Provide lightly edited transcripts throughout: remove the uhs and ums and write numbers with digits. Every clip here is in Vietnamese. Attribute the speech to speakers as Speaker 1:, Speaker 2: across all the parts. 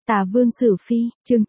Speaker 1: Tả Vương Sử Phi, chương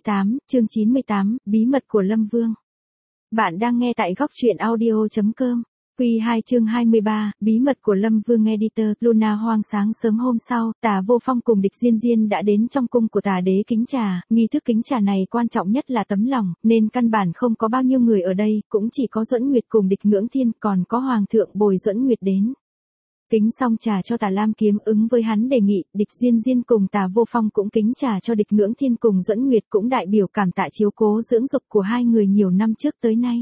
Speaker 1: 98, bí mật của Lâm Vương. Bạn đang nghe tại góc truyện audio.com. Quy 2 chương 23, bí mật của Lâm Vương. Editor Luna Hoang. Sáng sớm hôm sau, Tả Vô Phong cùng Địch Diên Diên đã đến trong cung của Tả Đế kính trà. Nghi thức kính trà này quan trọng nhất là tấm lòng, nên căn bản không có bao nhiêu người ở đây, cũng chỉ có Duẫn Nguyệt cùng Địch Ngưỡng Thiên, còn có Hoàng thượng bồi Duẫn Nguyệt đến. Kính xong trà cho Tả Lam Kiếm ứng với hắn đề nghị, Địch Diên Diên cùng Tả Vô Phong cũng kính trà cho Địch Ngưỡng Thiên cùng Duẫn Nguyệt, cũng đại biểu cảm tạ chiếu cố dưỡng dục của hai người nhiều năm trước tới nay.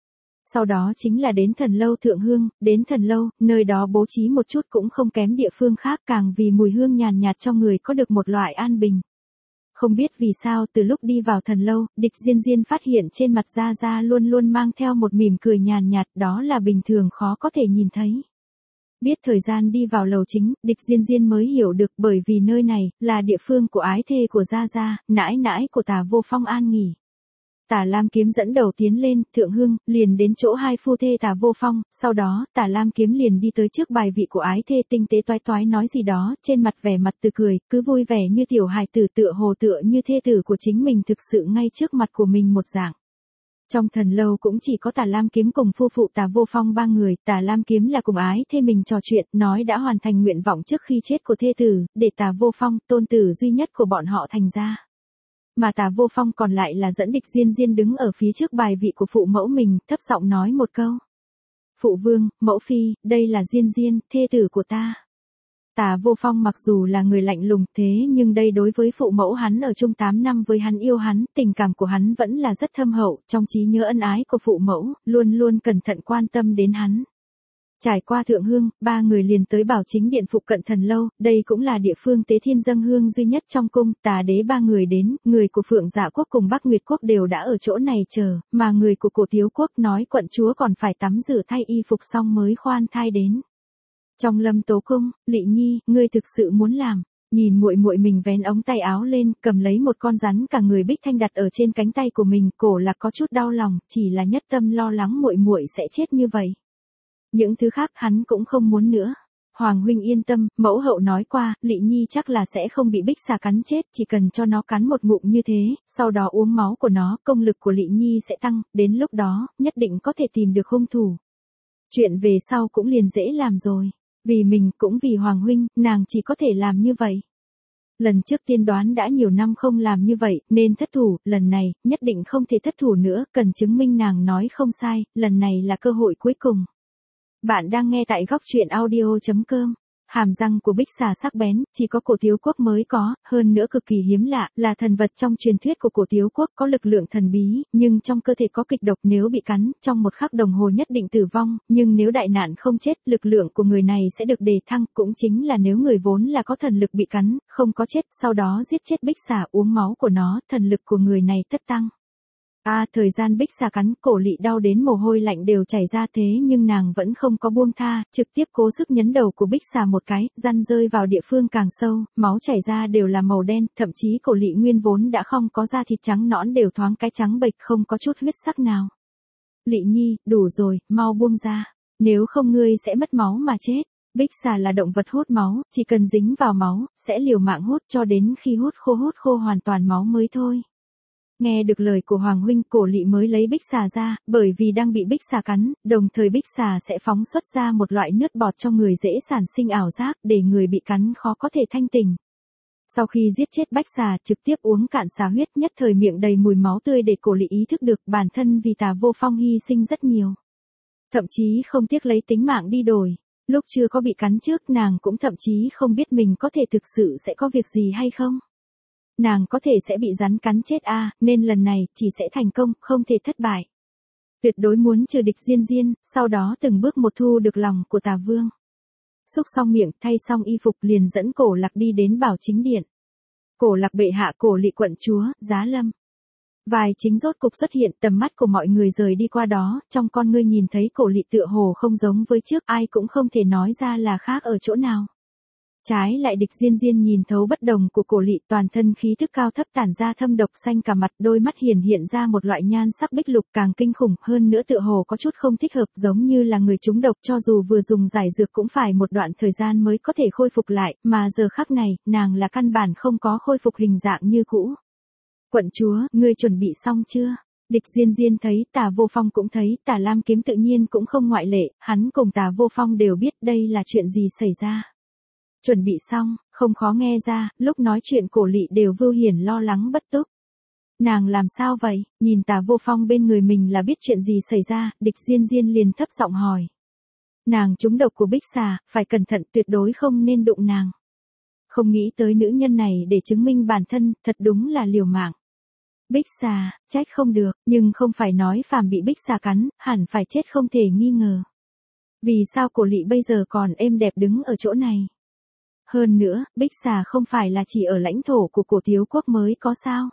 Speaker 1: Sau đó chính là đến Thần Lâu thượng hương, đến Thần Lâu, nơi đó bố trí một chút cũng không kém địa phương khác, càng vì mùi hương nhàn nhạt cho người có được một loại an bình. Không biết vì sao từ lúc đi vào Thần Lâu, Địch Diên Diên phát hiện trên mặt Gia Gia luôn luôn mang theo một mỉm cười nhàn nhạt, đó là bình thường khó có thể nhìn thấy. Biết thời gian đi vào lầu chính, Địch Diên Diên mới hiểu được, bởi vì nơi này là địa phương của ái thê của Gia Gia, nãi nãi của Tả Vô Phong an nghỉ. Tả Lam Kiếm dẫn đầu tiến lên, thượng hương, liền đến chỗ hai phu thê Tả Vô Phong, sau đó, Tả Lam Kiếm liền đi tới trước bài vị của ái thê, tinh tế toái toái nói gì đó, trên mặt vẻ mặt tươi cười, cứ vui vẻ như tiểu hài tử, tựa hồ tựa như thê tử của chính mình thực sự ngay trước mặt của mình một dạng. Trong Thần Lâu cũng chỉ có Tả Lam Kiếm cùng phu phụ Tả Vô Phong ba người, Tả Lam Kiếm là cùng ái thê mình trò chuyện, nói đã hoàn thành nguyện vọng trước khi chết của thê tử, để Tả Vô Phong, tôn tử duy nhất của bọn họ thành ra. Mà Tả Vô Phong còn lại là dẫn Địch Diên Diên đứng ở phía trước bài vị của phụ mẫu mình, thấp giọng nói một câu. Phụ vương, mẫu phi, đây là Diên Diên, thê tử của ta. Tả Vô Phong mặc dù là người lạnh lùng thế nhưng đây đối với phụ mẫu hắn ở chung 8 năm với hắn yêu hắn, tình cảm của hắn vẫn là rất thâm hậu, trong trí nhớ ân ái của phụ mẫu, luôn luôn cẩn thận quan tâm đến hắn. Trải qua thượng hương, ba người liền tới Bảo Chính Điện phụ cận Thần Lâu, đây cũng là địa phương tế thiên dâng hương duy nhất trong cung. Tả Đế ba người đến, người của Phượng Dạ Quốc cùng Bắc Nguyệt Quốc đều đã ở chỗ này chờ, mà người của Cổ Tiếu Quốc nói quận chúa còn phải tắm rửa thay y phục xong mới khoan thai đến. Trong Lâm Tố cung, Lị Nhi, ngươi thực sự muốn làm? Nhìn muội muội mình vén ống tay áo lên, cầm lấy một con rắn cả người bích thanh đặt ở trên cánh tay của mình, Cổ Lạc có chút đau lòng, chỉ là nhất tâm lo lắng muội muội sẽ chết như vậy. Những thứ khác hắn cũng không muốn nữa. Hoàng huynh yên tâm, mẫu hậu nói qua, Lị Nhi chắc là sẽ không bị bích xà cắn chết, chỉ cần cho nó cắn một ngụm như thế, sau đó uống máu của nó, công lực của Lị Nhi sẽ tăng, đến lúc đó, nhất định có thể tìm được hung thủ. Chuyện về sau cũng liền dễ làm rồi. Vì mình, cũng vì Hoàng huynh, nàng chỉ có thể làm như vậy. Lần trước tiên đoán đã nhiều năm không làm như vậy, nên thất thủ, lần này, nhất định không thể thất thủ nữa, cần chứng minh nàng nói không sai, lần này là cơ hội cuối cùng. Bạn đang nghe tại góc truyện audio.com. Hàm răng của bích xà sắc bén, chỉ có Cổ Tiếu Quốc mới có, hơn nữa cực kỳ hiếm lạ, là thần vật trong truyền thuyết của Cổ Tiếu Quốc, có lực lượng thần bí, nhưng trong cơ thể có kịch độc, nếu bị cắn, trong một khắc đồng hồ nhất định tử vong, nhưng nếu đại nạn không chết, lực lượng của người này sẽ được đề thăng, cũng chính là nếu người vốn là có thần lực bị cắn, không có chết, sau đó giết chết bích xà uống máu của nó, thần lực của người này tất tăng. Thời gian bích xà cắn, Cổ Lị đau đến mồ hôi lạnh đều chảy ra, thế nhưng nàng vẫn không có buông tha, trực tiếp cố sức nhấn đầu của bích xà một cái, răn rơi vào địa phương càng sâu, máu chảy ra đều là màu đen, thậm chí Cổ Lị nguyên vốn đã không có da thịt trắng nõn đều thoáng cái trắng bệch, không có chút huyết sắc nào. Lị Nhi, đủ rồi, mau buông ra, nếu không ngươi sẽ mất máu mà chết. Bích xà là động vật hút máu, chỉ cần dính vào máu, sẽ liều mạng hút cho đến khi hút khô hoàn toàn máu mới thôi. Nghe được lời của Hoàng huynh, Cổ Lị mới lấy bích xà ra, bởi vì đang bị bích xà cắn, đồng thời bích xà sẽ phóng xuất ra một loại nước bọt cho người dễ sản sinh ảo giác, để người bị cắn khó có thể thanh tỉnh. Sau khi giết chết bách xà, trực tiếp uống cạn xà huyết, nhất thời miệng đầy mùi máu tươi, để Cổ Lị ý thức được bản thân vì Tả Vô Phong hy sinh rất nhiều. Thậm chí không tiếc lấy tính mạng đi đổi. Lúc chưa có bị cắn trước, nàng cũng thậm chí không biết mình có thể thực sự sẽ có việc gì hay không. Nàng có thể sẽ bị rắn cắn chết nên lần này, chỉ sẽ thành công, không thể thất bại. Tuyệt đối muốn trừ Địch Diên Diên, sau đó từng bước một thu được lòng của Tả Vương. Xúc xong miệng, thay xong y phục, liền dẫn Cổ Lạc đi đến Bảo Chính Điện. Cổ Lạc bệ hạ, Cổ Lị quận chúa, giá lâm. Vai chính rốt cục xuất hiện, tầm mắt của mọi người rời đi qua đó, trong con ngươi nhìn thấy Cổ Lị tựa hồ không giống với trước, ai cũng không thể nói ra là khác ở chỗ nào. Trái lại Địch Diên Diên nhìn thấu bất đồng của Cổ Lị, toàn thân khí thức cao thấp tản ra thâm độc, xanh cả mặt, đôi mắt hiện ra một loại nhan sắc bích lục càng kinh khủng hơn nữa, tựa hồ có chút không thích hợp, giống như là người trúng độc, cho dù vừa dùng giải dược cũng phải một đoạn thời gian mới có thể khôi phục lại, mà giờ khắc này, nàng là căn bản không có khôi phục hình dạng như cũ. Quận chúa, ngươi chuẩn bị xong chưa? Địch Diên Diên thấy, Tả Vô Phong cũng thấy, Tả Lam Kiếm tự nhiên cũng không ngoại lệ, hắn cùng Tả Vô Phong đều biết đây là chuyện gì xảy ra. Chuẩn bị xong, không khó nghe ra, lúc nói chuyện Cổ Lị đều vưu hiển lo lắng bất túc. Nàng làm sao vậy? Nhìn Tả Vô Phong bên người mình là biết chuyện gì xảy ra, Địch Diên Diên liền thấp giọng hỏi. Nàng trúng độc của Bích Xà, phải cẩn thận, tuyệt đối không nên đụng nàng. Không nghĩ tới nữ nhân này để chứng minh bản thân, thật đúng là liều mạng. Bích Xà, trách không được, nhưng không phải nói phàm bị Bích Xà cắn, hẳn phải chết không thể nghi ngờ. Vì sao Cổ Lị bây giờ còn êm đẹp đứng ở chỗ này? Hơn nữa, Bích Xà không phải là chỉ ở lãnh thổ của Cổ Tiếu quốc mới có sao?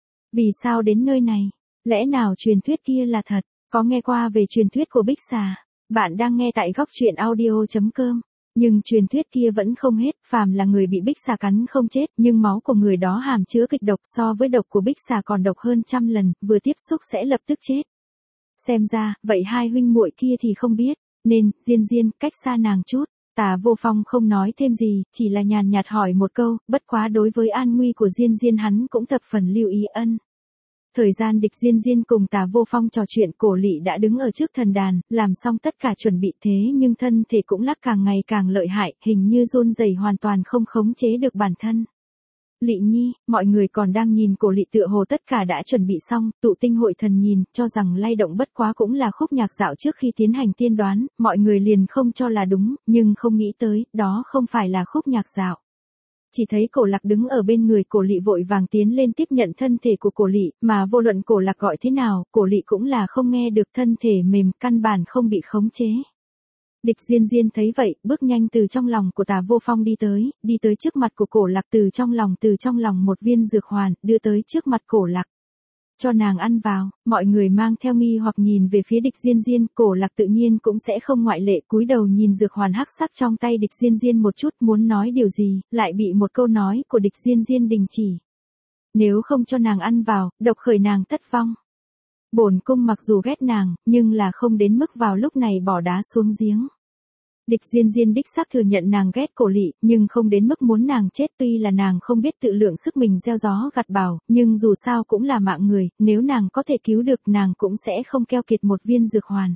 Speaker 1: Vì sao đến nơi này? Lẽ nào truyền thuyết kia là thật? Có nghe qua về truyền thuyết của Bích Xà? Bạn đang nghe tại góc truyện audio.com. Nhưng truyền thuyết kia vẫn không hết, phàm là người bị Bích Xà cắn không chết, nhưng máu của người đó hàm chứa kịch độc, so với độc của Bích Xà còn độc hơn 100 lần, vừa tiếp xúc sẽ lập tức chết. Xem ra, vậy hai huynh muội kia thì không biết, nên, Diên Diên, cách xa nàng chút. Tả Vô Phong không nói thêm gì, chỉ là nhàn nhạt hỏi một câu, bất quá đối với an nguy của Diên Diên hắn cũng thập phần lưu ý ân. Thời gian Địch Diên Diên cùng Tả Vô Phong trò chuyện, Cổ Lị đã đứng ở trước thần đàn, làm xong tất cả chuẩn bị, thế nhưng thân thể cũng lắc càng ngày càng lợi hại, hình như run rẩy hoàn toàn không khống chế được bản thân. Lị Nhi, mọi người còn đang nhìn Cổ Lị tựa hồ tất cả đã chuẩn bị xong, tụ tinh hội thần nhìn, cho rằng lay động bất quá cũng là khúc nhạc dạo trước khi tiến hành tiên đoán, mọi người liền không cho là đúng, nhưng không nghĩ tới, đó không phải là khúc nhạc dạo. Chỉ thấy Cổ Lạc đứng ở bên người Cổ Lị vội vàng tiến lên tiếp nhận thân thể của Cổ Lị, mà vô luận Cổ Lạc gọi thế nào, Cổ Lị cũng là không nghe được, thân thể mềm, căn bản không bị khống chế. Địch Diên Diên thấy vậy, bước nhanh từ trong lòng của Tả Vô Phong đi tới trước mặt của Cổ Lạc, từ trong lòng một viên dược hoàn, đưa tới trước mặt Cổ Lạc. Cho nàng ăn vào, mọi người mang theo nghi hoặc nhìn về phía Địch Diên Diên, Cổ Lạc tự nhiên cũng sẽ không ngoại lệ, cúi đầu nhìn dược hoàn hắc sắc trong tay Địch Diên Diên một chút, muốn nói điều gì, lại bị một câu nói của Địch Diên Diên đình chỉ. Nếu không cho nàng ăn vào, độc khởi nàng tất vong. Bổn cung mặc dù ghét nàng, nhưng là không đến mức vào lúc này bỏ đá xuống giếng. Địch Diên Diên đích xác thừa nhận nàng ghét Cổ Lị, nhưng không đến mức muốn nàng chết, tuy là nàng không biết tự lượng sức mình gieo gió gặt bão, nhưng dù sao cũng là mạng người, nếu nàng có thể cứu được nàng cũng sẽ không keo kiệt một viên dược hoàn.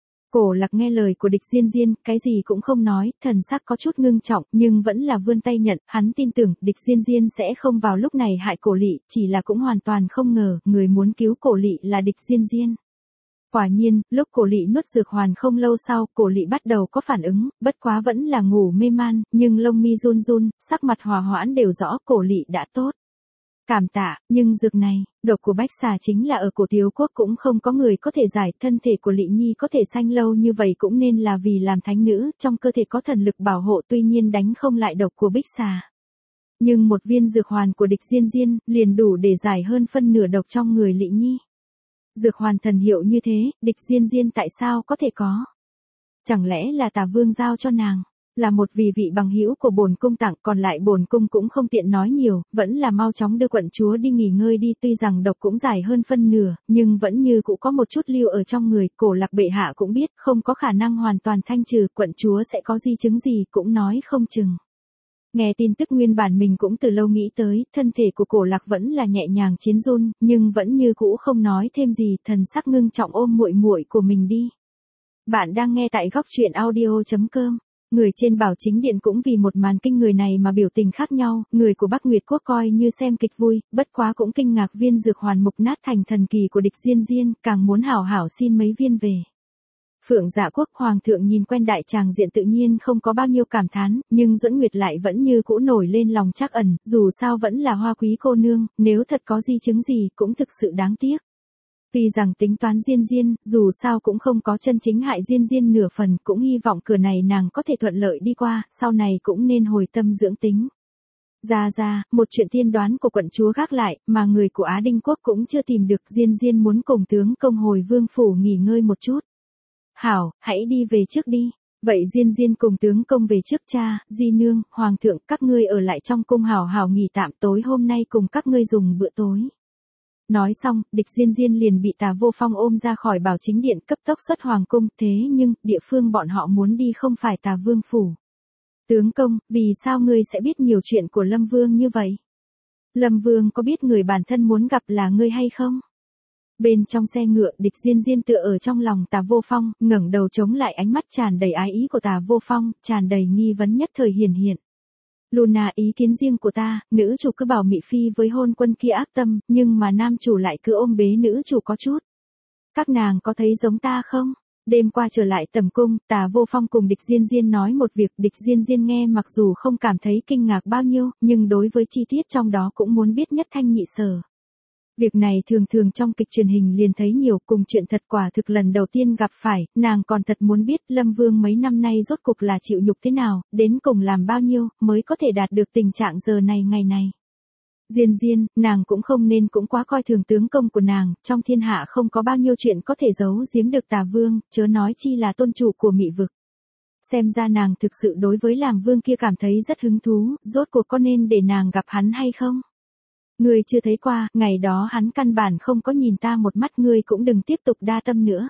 Speaker 1: Cổ Lạc nghe lời của Địch Diên Diên, cái gì cũng không nói, thần sắc có chút ngưng trọng, nhưng vẫn là vươn tay nhận, hắn tin tưởng, Địch Diên Diên sẽ không vào lúc này hại Cổ Lị, chỉ là cũng hoàn toàn không ngờ, người muốn cứu Cổ Lị là Địch Diên Diên. Quả nhiên, lúc Cổ Lị nuốt dược hoàn không lâu sau, Cổ Lị bắt đầu có phản ứng, bất quá vẫn là ngủ mê man, nhưng lông mi run run, sắc mặt hòa hoãn đều rõ, Cổ Lị đã tốt. Cảm tạ, nhưng dược này, độc của Bách Xà chính là ở Cổ Tiếu quốc cũng không có người có thể giải, thân thể của Lị Nhi có thể sanh lâu như vậy cũng nên là vì làm thánh nữ, trong cơ thể có thần lực bảo hộ, tuy nhiên đánh không lại độc của Bích Xà. Nhưng một viên dược hoàn của Địch Diên Diên, liền đủ để giải hơn phân nửa độc trong người Lị Nhi. Dược hoàn thần hiệu như thế, Địch Diên Diên tại sao có thể có? Chẳng lẽ là Tả Vương giao cho nàng? Là một vị bằng hữu của bổn cung tặng, còn lại bổn cung cũng không tiện nói nhiều, vẫn là mau chóng đưa quận chúa đi nghỉ ngơi đi, tuy rằng độc cũng giải hơn phân nửa, nhưng vẫn như cũng có một chút lưu ở trong người, Cổ Lạc bệ hạ cũng biết, không có khả năng hoàn toàn thanh trừ, quận chúa sẽ có di chứng gì cũng nói không chừng. Nghe tin tức nguyên bản mình cũng từ lâu nghĩ tới, thân thể của Cổ Lạc vẫn là nhẹ nhàng chiến run, nhưng vẫn như cũ không nói thêm gì, thần sắc ngưng trọng ôm muội muội của mình đi. Bạn đang nghe tại góc truyện audio.com. Người trên Bảo Chính Điện cũng vì một màn kinh người này mà biểu tình khác nhau, người của Bắc Nguyệt Quốc coi như xem kịch vui, bất quá cũng kinh ngạc viên dược hoàn mục nát thành thần kỳ của Địch Diên Diên, càng muốn hảo hảo xin mấy viên về. Phượng Dạ Quốc hoàng thượng nhìn quen đại tràng diện tự nhiên không có bao nhiêu cảm thán, nhưng Duẫn Nguyệt lại vẫn như cũ nổi lên lòng trắc ẩn, dù sao vẫn là hoa quý cô nương, nếu thật có di chứng gì cũng thực sự đáng tiếc. Vì rằng tính toán Diên Diên, dù sao cũng không có chân chính hại Diên Diên nửa phần, cũng hy vọng cửa này nàng có thể thuận lợi đi qua, sau này cũng nên hồi tâm dưỡng tính. Ra, một chuyện tiên đoán của quận chúa gác lại, mà người của Á Đinh Quốc cũng chưa tìm được, Diên Diên muốn cùng tướng công hồi vương phủ nghỉ ngơi một chút. Hảo, hãy đi về trước đi. Vậy Diên Diên cùng tướng công về trước cha, di nương, hoàng thượng, các ngươi ở lại trong cung hào hào nghỉ tạm, tối hôm nay cùng các ngươi dùng bữa tối. Nói xong, địch Diên Diên liền bị Tà Vô Phong ôm ra khỏi Bảo Chính Điện cấp tốc xuất hoàng cung, thế nhưng, địa phương bọn họ muốn đi không phải Tà Vương phủ. Tướng công, vì sao ngươi sẽ biết nhiều chuyện của Lâm Vương như vậy? Lâm Vương có biết người bản thân muốn gặp là ngươi hay không? Bên trong xe ngựa, địch Diên Diên tựa ở trong lòng Tà Vô Phong, ngẩng đầu chống lại ánh mắt tràn đầy ái ý của Tà Vô Phong, tràn đầy nghi vấn nhất thời hiển hiện. Luna, ý kiến riêng của ta, nữ chủ cứ bảo Mị Phi với hôn quân kia ác tâm, nhưng mà nam chủ lại cứ ôm bế nữ chủ có chút. Các nàng có thấy giống ta không? Đêm qua trở lại tầm cung, Tà Vô Phong cùng địch Diên Diên nói một việc, địch Diên Diên nghe mặc dù không cảm thấy kinh ngạc bao nhiêu, nhưng đối với chi tiết trong đó cũng muốn biết nhất thanh nhị sở. Việc này thường thường trong kịch truyền hình liền thấy nhiều, cùng chuyện thật quả thực lần đầu tiên gặp phải, nàng còn thật muốn biết Lâm Vương mấy năm nay rốt cục là chịu nhục thế nào, đến cùng làm bao nhiêu, mới có thể đạt được tình trạng giờ này ngày này. Diên Diên, nàng cũng không nên cũng quá coi thường tướng công của nàng, trong thiên hạ không có bao nhiêu chuyện có thể giấu giếm được Tà Vương, chớ nói chi là tôn chủ của Mị vực. Xem ra nàng thực sự đối với làm vương kia cảm thấy rất hứng thú, rốt cuộc có nên để nàng gặp hắn hay không? Ngươi chưa thấy qua, ngày đó hắn căn bản không có nhìn ta một mắt, ngươi cũng đừng tiếp tục đa tâm nữa.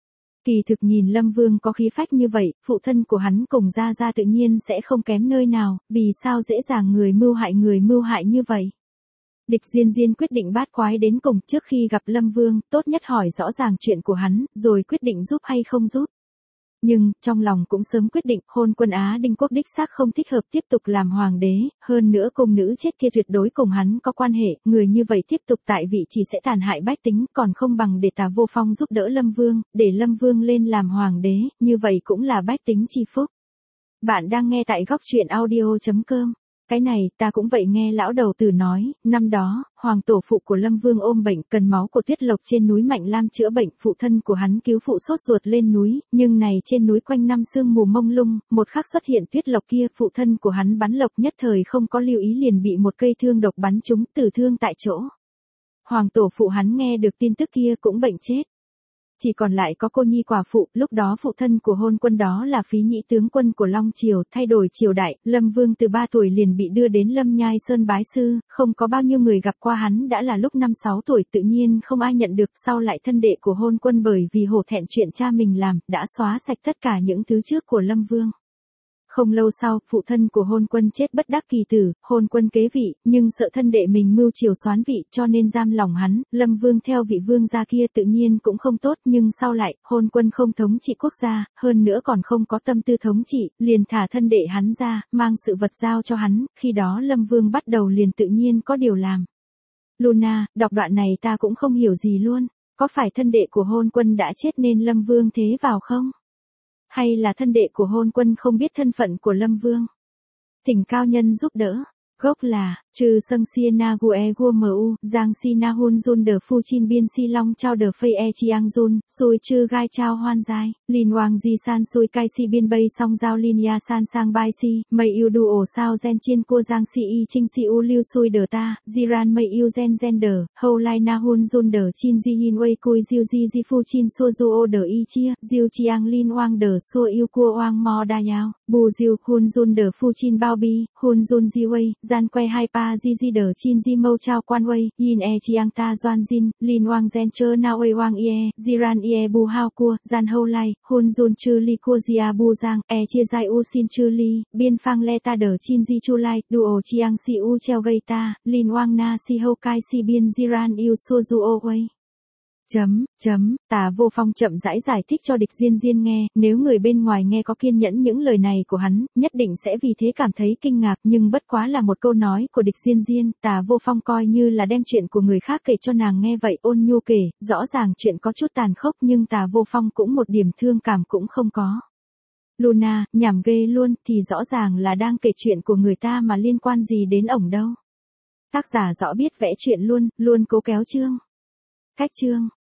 Speaker 1: Kỳ thực nhìn Lâm Vương có khí phách như vậy, phụ thân của hắn cùng Gia Gia tự nhiên sẽ không kém nơi nào, vì sao dễ dàng người mưu hại như vậy. Địch Diên Diên quyết định bát quái đến cùng, trước khi gặp Lâm Vương, tốt nhất hỏi rõ ràng chuyện của hắn, rồi quyết định giúp hay không giúp. Nhưng, trong lòng cũng sớm quyết định, hôn quân Á Đinh Quốc đích xác không thích hợp tiếp tục làm hoàng đế, hơn nữa cung nữ chết kia tuyệt đối cùng hắn có quan hệ, người như vậy tiếp tục tại vị chỉ sẽ tàn hại bách tính, còn không bằng để Tà Vô Phong giúp đỡ Lâm Vương, để Lâm Vương lên làm hoàng đế, như vậy cũng là bách tính chi phúc. Bạn đang nghe tại góc truyện audio.com. Cái này, ta cũng vậy, nghe lão đầu tử nói, năm đó, hoàng tổ phụ của Lâm Vương ôm bệnh, cần máu của Tuyết Lộc trên núi Mạnh Lam chữa bệnh, phụ thân của hắn cứu phụ sốt ruột lên núi, nhưng này trên núi quanh năm sương mù mông lung, một khắc xuất hiện Tuyết Lộc kia, phụ thân của hắn bắn lộc nhất thời không có lưu ý liền bị một cây thương độc bắn trúng, tử thương tại chỗ. Hoàng tổ phụ hắn nghe được tin tức kia cũng bệnh chết. Chỉ còn lại có cô nhi quả phụ, lúc đó phụ thân của hôn quân đó là Phí Nhĩ tướng quân của Long Triều, thay đổi triều đại, Lâm Vương từ 3 tuổi liền bị đưa đến Lâm Nhai Sơn bái sư, không có bao nhiêu người gặp qua hắn, đã là lúc 5-6 tuổi tự nhiên không ai nhận được, sau lại thân đệ của hôn quân bởi vì hổ thẹn chuyện cha mình làm, đã xóa sạch tất cả những thứ trước của Lâm Vương. Không lâu sau, phụ thân của hôn quân chết bất đắc kỳ tử, hôn quân kế vị, nhưng sợ thân đệ mình mưu triều soán vị cho nên giam lỏng hắn, Lâm Vương theo vị vương gia kia tự nhiên cũng không tốt, nhưng sau lại, hôn quân không thống trị quốc gia, hơn nữa còn không có tâm tư thống trị, liền thả thân đệ hắn ra, mang sự vật giao cho hắn, khi đó Lâm Vương bắt đầu liền tự nhiên có điều làm. Luna, đọc đoạn này ta cũng không hiểu gì luôn, có phải thân đệ của hôn quân đã chết nên Lâm Vương thế vào không? Hay là thân đệ của hôn quân không biết thân phận của Lâm Vương? Thỉnh cao nhân giúp đỡ. Gốc là, trừ sâng xia na gue gua mu, giang si na hun jun de phu chin biên si long trao de phây e chiang jun, xui chư gai trao hoan giai, lin wang di san xui cai si biên bay song giao lin ya san sang bai si, mây yêu đu ổ sao gen chiên cua giang si y trinh si u lưu xui de ta, jiran mây yêu gen de, hâu lai na hun jun de chin di hin wei cui diêu di phu chin xua du o de y chia, diêu chiang lin wang de xua yêu cua wang mo da yao, bù diêu hun jun de phu chin bao bi, hun jun di wei, gian quay hai pa di đờ chin di mâu trao quan wei, yin e chiang ta doan jin, lin wang gen chơ na wei wang ie, jiran ie bu hao cua, gian hâu lai, hun jun chư li cua zia bu giang, e chia zai u xin chư li, biên phang le ta đờ chin di chu lai, duo chiang si u treo gây ta, lin wang na si hâu kai si biên jiran yêu xua du o wei. Tà Vô Phong chậm rãi giải thích cho địch Diên Diên nghe, nếu người bên ngoài nghe có kiên nhẫn những lời này của hắn, nhất định sẽ vì thế cảm thấy kinh ngạc, nhưng bất quá là một câu nói của địch Diên Diên, Tà Vô Phong coi như là đem chuyện của người khác kể cho nàng nghe vậy, ôn nhu kể, rõ ràng chuyện có chút tàn khốc nhưng Tà Vô Phong cũng một điểm thương cảm cũng không có. Luna, nhảm ghê luôn, thì rõ ràng là đang kể chuyện của người ta mà liên quan gì đến ổng đâu. Tác giả rõ biết vẽ chuyện luôn, luôn cố kéo chương. Cách chương.